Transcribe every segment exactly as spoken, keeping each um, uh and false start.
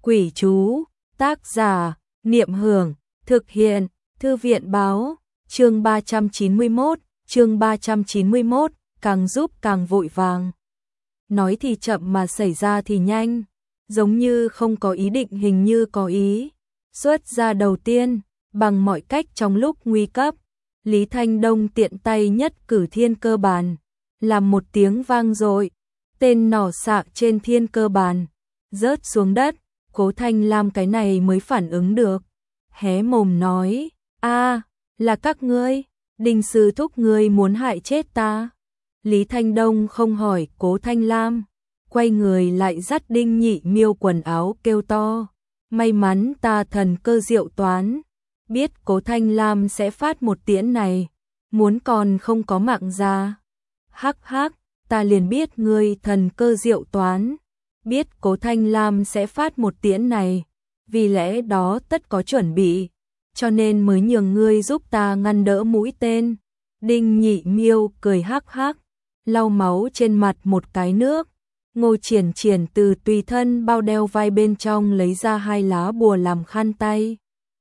Quỷ chú, tác giả, Niệm Hưởng, thực hiện, Thư viện báo, chương ba trăm chín mươi mốt, chương ba trăm chín mươi mốt, càng giúp càng vội vàng. Nói thì chậm mà xảy ra thì nhanh, giống như không có ý định hình như có ý. Xuất ra đầu tiên, bằng mọi cách trong lúc nguy cấp, Lý Thanh Đông tiện tay nhất cử thiên cơ bàn, làm một tiếng vang dội, tên nỏ xạ trên thiên cơ bàn, rớt xuống đất. Cố Thanh Lam cái này mới phản ứng được, hé mồm nói, a là các ngươi, Đinh sư thúc ngươi muốn hại chết ta. Lý Thanh Đông không hỏi Cố Thanh Lam, quay người lại dắt Đinh Nhị Miêu quần áo kêu to, may mắn ta thần cơ diệu toán, biết Cố Thanh Lam sẽ phát một tiễn này, muốn còn không có mạng ra. Hắc hắc, ta liền biết ngươi thần cơ diệu toán, biết Cố Thanh Lam sẽ phát một tiễn này, vì lẽ đó tất có chuẩn bị, cho nên mới nhường ngươi giúp ta ngăn đỡ mũi tên. Đinh Nhị Miêu cười hắc hắc, lau máu trên mặt một cái nước. Ngô Triển Triển từ tùy thân bao đeo vai bên trong lấy ra hai lá bùa làm khăn tay,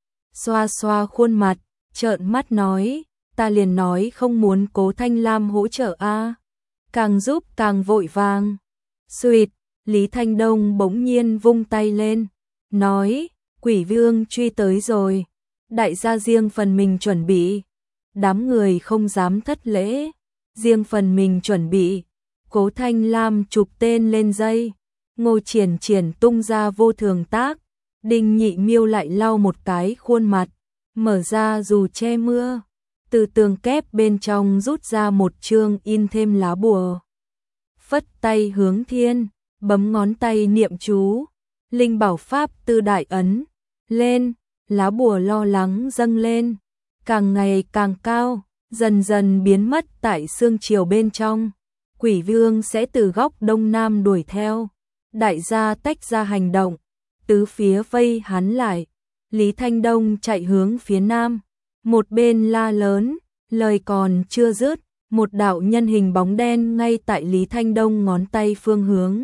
xoa xoa khuôn mặt, trợn mắt nói, ta liền nói không muốn Cố Thanh Lam hỗ trợ a, càng giúp càng vội vàng. Xuỵt, Lý Thanh Đông bỗng nhiên vung tay lên, nói, Quỷ Vương truy tới rồi, đại gia riêng phần mình chuẩn bị. Đám người không dám thất lễ, riêng phần mình chuẩn bị. Cố Thanh Lam chụp tên lên dây, Ngô Triển Triển tung ra vô thường tác, Đinh Nhị Miêu lại lau một cái khuôn mặt, mở ra dù che mưa, từ tường kép bên trong rút ra một chương in thêm lá bùa. Phất tay hướng thiên, bấm ngón tay niệm chú, linh bảo pháp tư đại ấn, lên, lá bùa lo lắng dâng lên, càng ngày càng cao, dần dần biến mất tại sương chiều bên trong. Quỷ Vương sẽ từ góc đông nam đuổi theo, đại gia tách ra hành động, tứ phía vây hắn lại. Lý Thanh Đông chạy hướng phía nam, một bên la lớn, lời còn chưa dứt, một đạo nhân hình bóng đen ngay tại Lý Thanh Đông ngón tay phương hướng,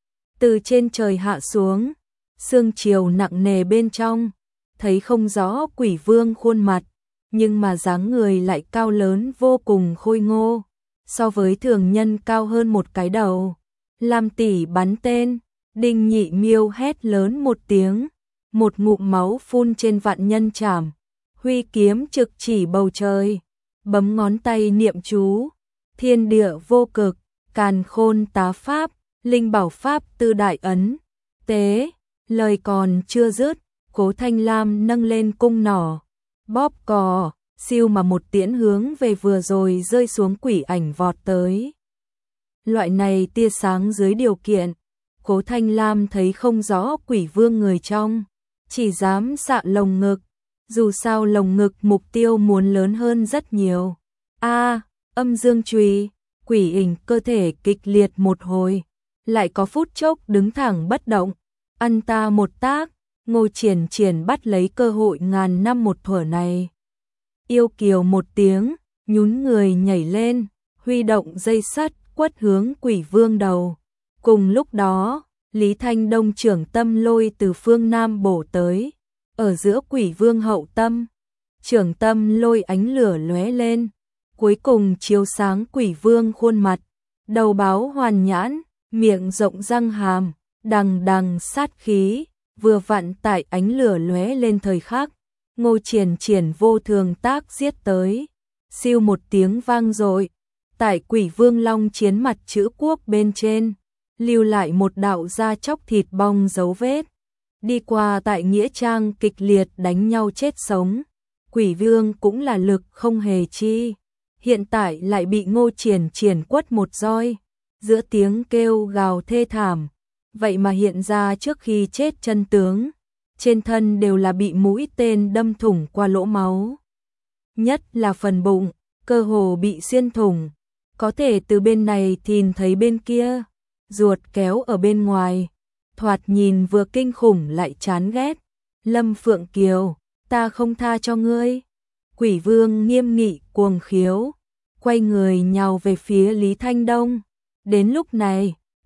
từ trên trời hạ xuống, sương chiều nặng nề bên trong, thấy không rõ Quỷ Vương khuôn mặt, nhưng mà dáng người lại cao lớn vô cùng khôi ngô, so với thường nhân cao hơn một cái đầu. Lam tỷ bắn tên, Đinh Nhị Miêu hét lớn một tiếng, một ngụm máu phun trên vạn nhân trảm, huy kiếm trực chỉ bầu trời, bấm ngón tay niệm chú, thiên địa vô cực, càn khôn tá pháp, linh bảo pháp tư đại ấn, tế, lời còn chưa dứt, Cố Thanh Lam nâng lên cung nỏ, bóp cò, siêu mà một tiễn hướng về vừa rồi rơi xuống quỷ ảnh vọt tới. Loại này tia sáng dưới điều kiện, Cố Thanh Lam thấy không rõ Quỷ Vương người trong, chỉ dám xạ lồng ngực, dù sao lồng ngực mục tiêu muốn lớn hơn rất nhiều. A, âm dương chùy, quỷ ảnh cơ thể kịch liệt một hồi, lại có phút chốc đứng thẳng bất động, ăn ta một tác. Ngô Triển Triển bắt lấy cơ hội ngàn năm một thuở này, yêu kiều một tiếng, nhún người nhảy lên, huy động dây sắt quất hướng Quỷ Vương đầu. Cùng lúc đó, Lý Thanh Đông trưởng tâm lôi từ phương nam bổ tới, ở giữa Quỷ Vương hậu tâm, trưởng tâm lôi ánh lửa lóe lên, cuối cùng chiếu sáng Quỷ Vương khuôn mặt, đầu báo hoàn nhãn, miệng rộng răng hàm, đằng đằng sát khí. Vừa vặn tại ánh lửa lóe lên thời khắc, Ngô Triển Triển vô thường tác giết tới, siêu một tiếng vang dội, tại Quỷ Vương Long chiến mặt chữ quốc bên trên, lưu lại một đạo da chóc thịt bong dấu vết. Đi qua tại nghĩa trang kịch liệt đánh nhau chết sống, Quỷ Vương cũng là lực không hề chi, hiện tại lại bị Ngô Triển Triển quất một roi, giữa tiếng kêu gào thê thảm. Vậy mà hiện ra trước khi chết chân tướng, trên thân đều là bị mũi tên đâm thủng qua lỗ máu. Nhất là phần bụng, cơ hồ bị xuyên thủng, có thể từ bên này nhìn thấy bên kia, ruột kéo ở bên ngoài, thoạt nhìn vừa kinh khủng lại chán ghét. Lâm Phượng Kiều, ta không tha cho ngươi. Quỷ Vương nghiêm nghị cuồng khiếu, quay người nhào về phía Lý Thanh Đông. Đến lúc này,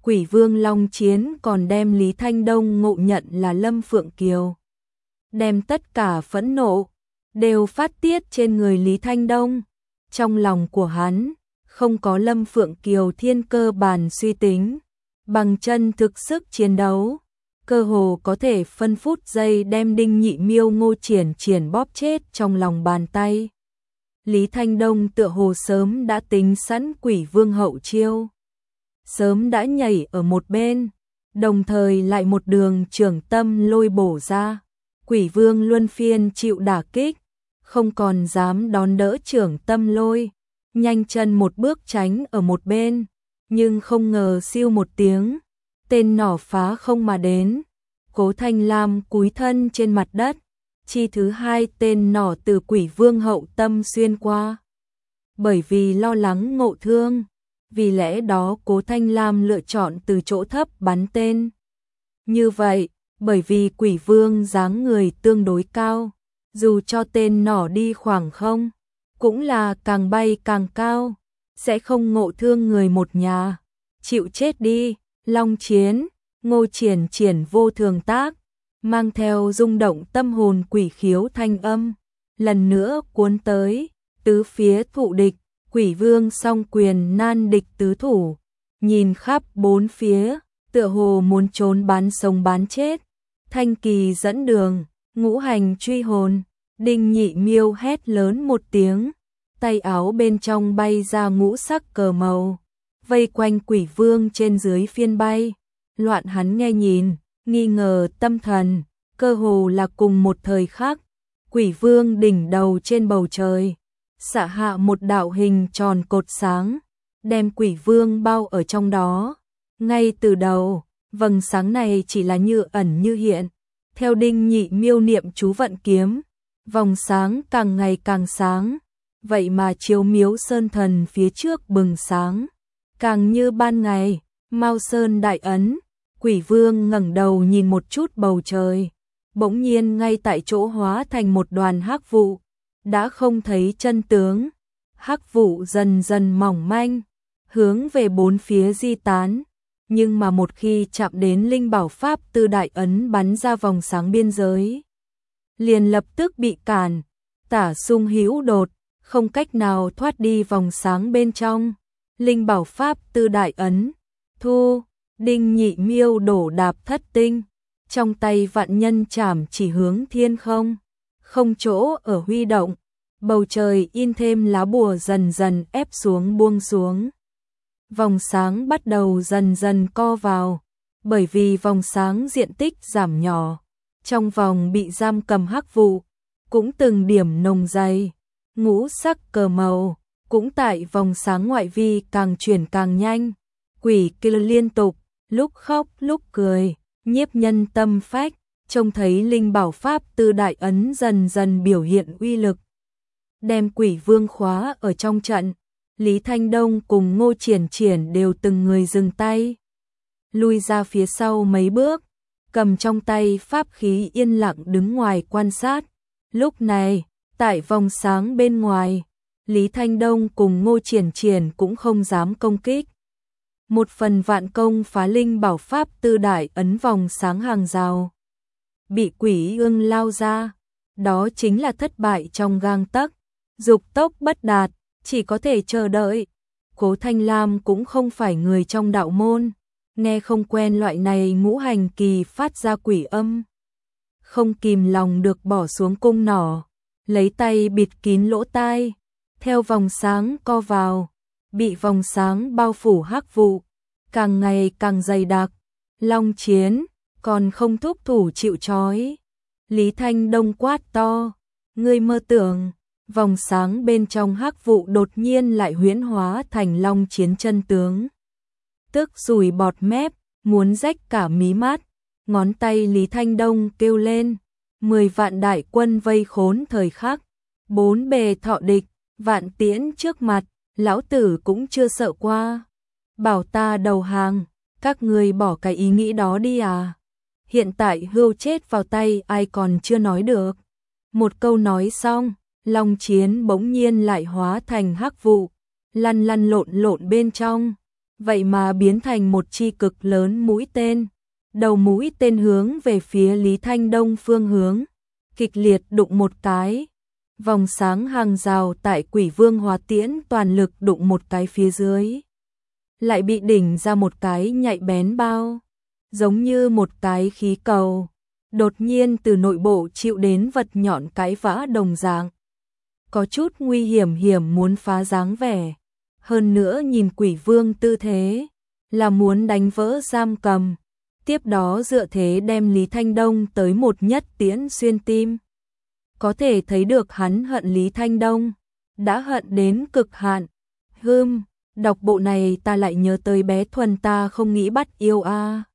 Quỷ vương Long Chiến còn đem Lý Thanh Đông ngộ nhận là Lâm Phượng Kiều. Đem tất cả phẫn nộ đều phát tiết trên người Lý Thanh Đông. Trong lòng của hắn không có Lâm Phượng Kiều thiên cơ bàn suy tính, bằng chân thực sức chiến đấu, cơ hồ có thể phân phút giây đem Đinh Nhị Miêu Ngô Triển Triển bóp chết trong lòng bàn tay. Lý Thanh Đông tựa hồ sớm đã tính sẵn quỷ vương hậu chiêu, sớm đã nhảy ở một bên, đồng thời lại một đường trưởng tâm lôi bổ ra. Quỷ vương luân phiên chịu đả kích, không còn dám đón đỡ trưởng tâm lôi, nhanh chân một bước tránh ở một bên, nhưng không ngờ siêu một tiếng, tên nỏ phá không mà đến. Cố Thanh Lam cúi thân trên mặt đất, chi thứ hai tên nỏ từ quỷ vương hậu tâm xuyên qua. Bởi vì lo lắng ngộ thương, vì lẽ đó Cố Thanh Lam lựa chọn từ chỗ thấp bắn tên. Như vậy, bởi vì quỷ vương dáng người tương đối cao, dù cho tên nỏ đi khoảng không, cũng là càng bay càng cao, sẽ không ngộ thương người một nhà. Chịu chết đi, Long Chiến. Ngô Triển Triển vô thường tác, mang theo rung động tâm hồn quỷ khiếu thanh âm, lần nữa cuốn tới, tứ phía thụ địch, quỷ vương song quyền nan địch tứ thủ, nhìn khắp bốn phía, tựa hồ muốn trốn bán sống bán chết. Thanh kỳ dẫn đường, ngũ hành truy hồn, Đinh Nhị Miêu hét lớn một tiếng, tay áo bên trong bay ra ngũ sắc cờ màu, vây quanh quỷ vương trên dưới phiên bay. Loạn hắn nghe nhìn, nghi ngờ tâm thần, cơ hồ là cùng một thời khắc, quỷ vương đỉnh đầu trên bầu trời, xạ hạ một đạo hình tròn cột sáng, đem quỷ vương bao ở trong đó. Ngay từ đầu, vầng sáng này chỉ là như ẩn như hiện, theo Đinh Nhị Miêu niệm chú vận kiếm, vòng sáng càng ngày càng sáng, vậy mà chiếu miếu sơn thần phía trước bừng sáng, càng như ban ngày. Mao Sơn đại ấn. Quỷ vương ngẩng đầu nhìn một chút bầu trời, bỗng nhiên ngay tại chỗ hóa thành một đoàn hắc vụ, đã không thấy chân tướng. Hắc vụ dần dần mỏng manh, hướng về bốn phía di tán, nhưng mà một khi chạm đến linh bảo pháp tư đại ấn bắn ra vòng sáng biên giới, liền lập tức bị cản, tả xung hữu đột, không cách nào thoát đi vòng sáng bên trong. Linh bảo pháp tư đại ấn, thu. Đinh Nhị Miêu đổ đạp thất tinh, trong tay vạn nhân chảm chỉ hướng thiên không, không chỗ ở huy động, bầu trời in thêm lá bùa dần dần ép xuống buông xuống. Vòng sáng bắt đầu dần dần co vào, bởi vì vòng sáng diện tích giảm nhỏ, trong vòng bị giam cầm hắc vụ, cũng từng điểm nồng dày, ngũ sắc cờ màu, cũng tại vòng sáng ngoại vi càng chuyển càng nhanh, quỷ kêu liên tục. Lúc khóc lúc cười, nhiếp nhân tâm phách, trông thấy linh bảo pháp tư đại ấn dần dần biểu hiện uy lực, đem quỷ vương khóa ở trong trận. Lý Thanh Đông cùng Ngô Triển Triển đều từng người dừng tay, lui ra phía sau mấy bước, cầm trong tay pháp khí yên lặng đứng ngoài quan sát. Lúc này, tại vòng sáng bên ngoài, Lý Thanh Đông cùng Ngô Triển Triển cũng không dám công kích. Một phần vạn công phá linh bảo pháp tư đại ấn vòng sáng hàng rào, bị quỷ ương lao ra, đó chính là thất bại trong gang tấc, dục tốc bất đạt, chỉ có thể chờ đợi. Cố Thanh Lam cũng không phải người trong đạo môn, nghe không quen loại này ngũ hành kỳ phát ra quỷ âm, không kìm lòng được bỏ xuống cung nỏ, lấy tay bịt kín lỗ tai, theo vòng sáng co vào, bị vòng sáng bao phủ hắc vụ, càng ngày càng dày đặc. Long Chiến còn không thúc thủ chịu trói. Lý Thanh Đông quát to, ngươi mơ tưởng. Vòng sáng bên trong hắc vụ đột nhiên lại huyễn hóa thành Long Chiến chân tướng. Tức rủi bọt mép, muốn rách cả mí mắt. Ngón tay Lý Thanh Đông kêu lên, mười vạn đại quân vây khốn thời khắc, bốn bề thọ địch, vạn tiễn trước mặt, lão tử cũng chưa sợ qua. Bảo ta đầu hàng, các ngươi bỏ cái ý nghĩ đó đi à. Hiện tại hươu chết vào tay ai còn chưa nói được. Một câu nói xong, Long Chiến bỗng nhiên lại hóa thành hắc vụ, lăn lăn lộn lộn bên trong. vậy mà biến thành một chi cực lớn mũi tên. Đầu mũi tên hướng về phía Lý Thanh Đông phương hướng, kịch liệt đụng một cái. Vòng sáng hàng rào tại Quỷ Vương Hóa Tiễn toàn lực đụng một cái phía dưới. Lại bị đỉnh ra một cái nhạy bén bao, giống như một cái khí cầu. Đột nhiên từ nội bộ chịu đến vật nhọn cái vã đồng dạng. Có chút nguy hiểm hiểm muốn phá dáng vẻ. Hơn nữa nhìn Quỷ Vương tư thế, là muốn đánh vỡ giam cầm. Tiếp đó dựa thế đem Lý Thanh Đông tới một nhất tiễn xuyên tim. Có thể thấy được hắn hận Lý Thanh Đông, đã hận đến cực hạn. Hưm, đọc bộ này ta lại nhớ tới bé Thuần ta không nghĩ bắt yêu a. À.